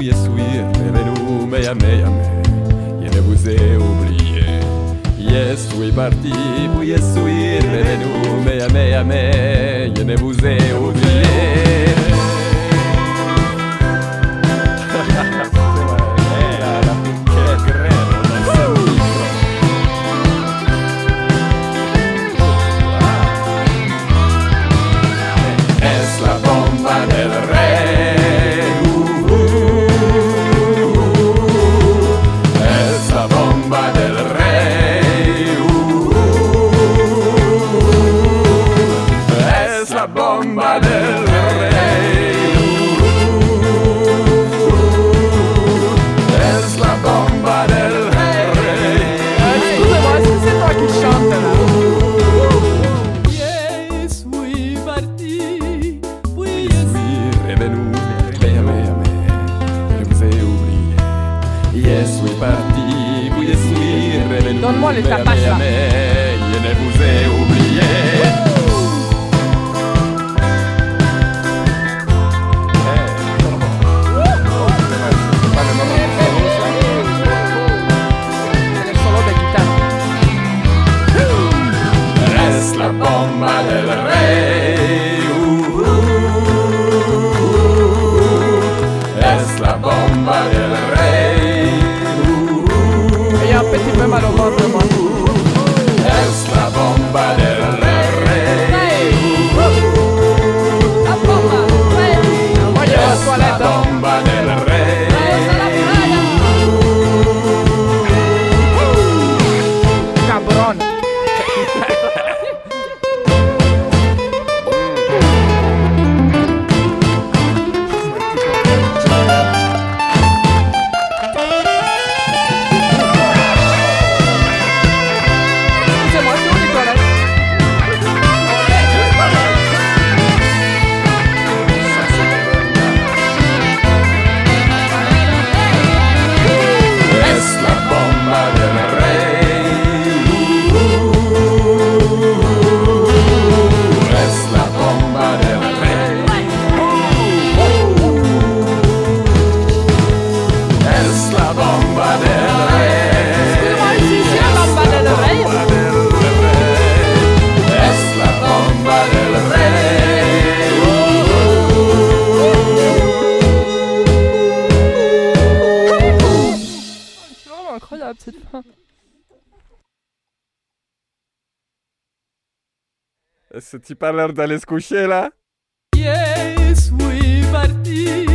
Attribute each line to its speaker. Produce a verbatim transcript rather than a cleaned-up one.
Speaker 1: suis revenu, mais jamais, jamais, je ne vous ai oublié. Je suis parti, puis je suis revenu, mais jamais, jamais, je ne vous ai oublié. Bomba del rey, es la bomba del rey.
Speaker 2: Excusez-moi, est-ce que c'est toi qui chante là?
Speaker 1: Je suis parti, puis je suis revenu, mais jamais, jamais, je vous ai oublié. Je suis parti, puis je suis revenu,
Speaker 2: Donne-moi les
Speaker 1: mais
Speaker 2: tapas
Speaker 1: jamais,
Speaker 2: là.
Speaker 1: jamais, je ne vous ai oublié. La bomba del rey, uh, uh, es la bomba del rey, uh,
Speaker 2: Il y a un petit peu mal au ventre, moi.
Speaker 1: es la bomba del rey, uh,
Speaker 2: La bomba del rey. Moi, il y a la
Speaker 1: es la
Speaker 2: toilette. hein.
Speaker 1: bomba del rey.
Speaker 2: Cabrón. Excusez-moi, c'est où les toilettes?
Speaker 1: Es la bomba del rey, uh, es la bomba del rey, es la bomba del rey.
Speaker 2: Excusez-moi, ici, c'est la bomba del rey.
Speaker 1: Bomba del rey, es la bomba del rey.
Speaker 2: C'est vraiment incroyable cette fin.
Speaker 1: Est-ce que tu pas l'heure d'aller se coucher là?
Speaker 2: Je suis parti,